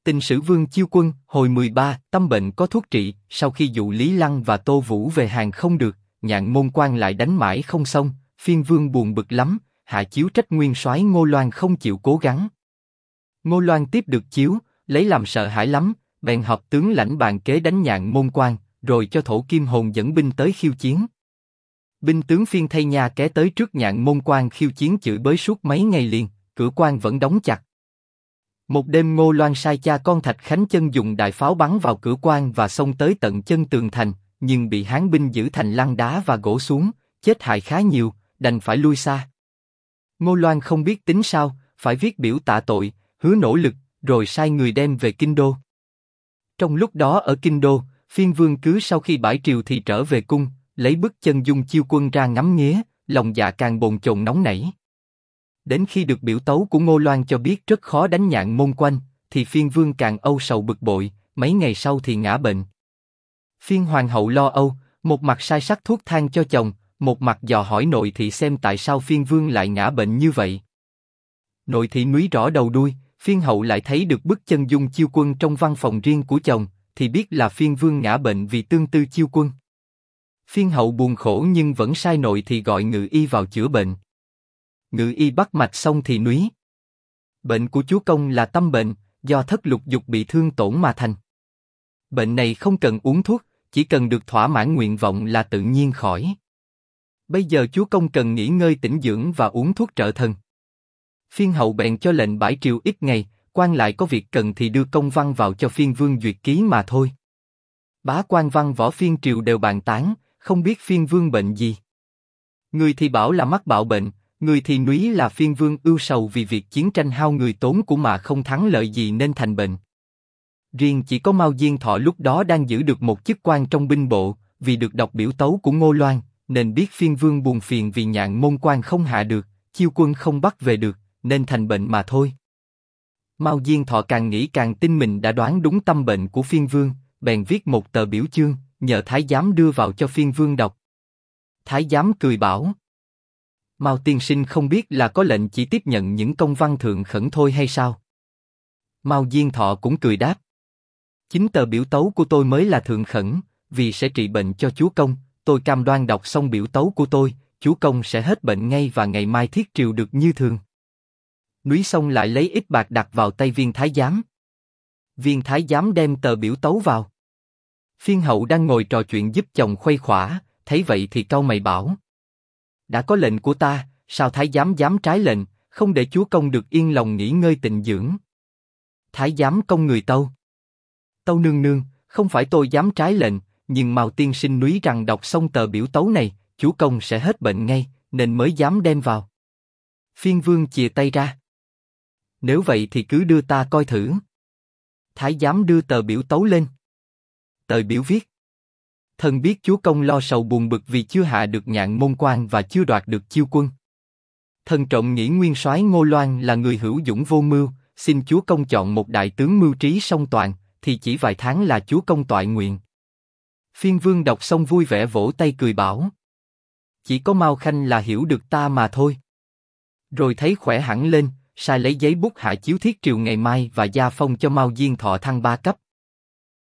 Tình sử Vương Chiêu Quân, hồi 13, tâm bệnh có thuốc trị, sau khi dụ Lý Lăng và Tô Vũ về hàng không được, Nhạn Môn Quan lại đánh mãi không xong, phiên vương buồn bực lắm, hạ chiếu trách nguyên soái Ngô Loan không chịu cố gắng. Ngô Loan tiếp được chiếu, lấy làm sợ hãi lắm, bèn họp tướng lãnh bàn kế đánh Nhạn Môn Quan, rồi cho Thổ Kim Hồn dẫn binh tới khiêu chiến. Binh tướng phiên thay nha ké tới trước Nhạn Môn Quan khiêu chiến chửi bới suốt mấy ngày liền, cửa quan vẫn đóng chặt. Một đêm Ngô Loan sai cha con Thạch Khánh Chân dùng đại pháo bắn vào cửa quan và xông tới tận chân tường thành, nhưng bị Hán binh giữ thành lăn đá và gỗ xuống, chết hại khá nhiều, đành phải lui xa. Ngô Loan không biết tính sao, phải viết biểu tạ tội, hứa nỗ lực, rồi sai người đem về Kinh Đô. Trong lúc đó ở Kinh Đô, phiên vương cứ sau khi bãi triều thì trở về cung, lấy bức chân dung Chiêu Quân ra ngắm nghía, lòng dạ càng bồn chồn nóng nảy. Đến khi được biểu tấu của Ngô Loan cho biết rất khó đánh Nhạn Môn Quan, thì phiên vương càng âu sầu bực bội, mấy ngày sau thì ngã bệnh. Phiên hoàng hậu lo âu, một mặt sai sắc thuốc thang cho chồng, một mặt dò hỏi nội thị xem tại sao phiên vương lại ngã bệnh như vậy. Nội thị núi rõ đầu đuôi, phiên hậu lại thấy được bức chân dung Chiêu Quân trong văn phòng riêng của chồng, thì biết là phiên vương ngã bệnh vì tương tư Chiêu Quân. Phiên hậu buồn khổ nhưng vẫn sai nội thị gọi ngự y vào chữa bệnh. Ngự y bắt mạch xong thì núi. Bệnh của chúa công là tâm bệnh, do thất lục dục bị thương tổn mà thành. Bệnh này không cần uống thuốc, chỉ cần được thỏa mãn nguyện vọng là tự nhiên khỏi. Bây giờ chúa công cần nghỉ ngơi tĩnh dưỡng và uống thuốc trợ thần. Phiên hậu bèn cho lệnh bãi triều ít ngày, quan lại có việc cần thì đưa công văn vào cho phiên vương duyệt ký mà thôi. Bá quan văn võ phiên triều đều bàn tán, không biết phiên vương bệnh gì. Người thì bảo là mắc bạo bệnh, người thì núi là phiên vương ưu sầu vì việc chiến tranh hao người tốn của mà không thắng lợi gì nên thành bệnh. Riêng chỉ có Mao Diên Thọ lúc đó đang giữ được một chức quan trong binh bộ, vì được đọc biểu tấu của Ngô Loan, nên biết phiên vương buồn phiền vì Nhạn Môn Quan không hạ được, Chiêu Quân không bắt về được, nên thành bệnh mà thôi. Mao Diên Thọ càng nghĩ càng tin mình đã đoán đúng tâm bệnh của phiên vương, bèn viết một tờ biểu chương, nhờ thái giám đưa vào cho phiên vương đọc. Thái giám cười bảo: Mao tiên sinh không biết là có lệnh chỉ tiếp nhận những công văn thượng khẩn thôi hay sao? Mao Diên Thọ cũng cười đáp: Chính tờ biểu tấu của tôi mới là thượng khẩn, vì sẽ trị bệnh cho chúa công, tôi cam đoan đọc xong biểu tấu của tôi, chúa công sẽ hết bệnh ngay và ngày mai thiết triều được như thường. Núi xong lại lấy ít bạc đặt vào tay viên thái giám. Viên thái giám đem tờ biểu tấu vào. Phiên hậu đang ngồi trò chuyện giúp chồng khuây khỏa, thấy vậy thì cau mày bảo: Đã có lệnh của ta, sao thái giám dám trái lệnh, không để chúa công được yên lòng nghỉ ngơi tịnh dưỡng? Thái giám công người tâu: Tâu nương nương, không phải tôi dám trái lệnh, nhưng Mao tiên sinh núi rằng đọc xong tờ biểu tấu này, chúa công sẽ hết bệnh ngay, nên mới dám đem vào. Phiên vương chìa tay ra: Nếu vậy thì cứ đưa ta coi thử. Thái giám đưa tờ biểu tấu lên. Tờ biểu viết: Thần biết chúa công lo sầu buồn bực vì chưa hạ được Nhạn Môn Quan và chưa đoạt được Chiêu Quân. Thần trộm nghĩ nguyên soái Ngô Loan là người hữu dũng vô mưu, xin chúa công chọn một đại tướng mưu trí song toàn, thì chỉ vài tháng là chúa công toại nguyện. Phiên vương đọc xong vui vẻ vỗ tay cười bảo: Chỉ có Mao Khanh là hiểu được ta mà thôi. Rồi thấy khỏe hẳn lên, sai lấy giấy bút hạ chiếu thiết triều ngày mai và gia phong cho Mao Diên Thọ thăng 3 cấp,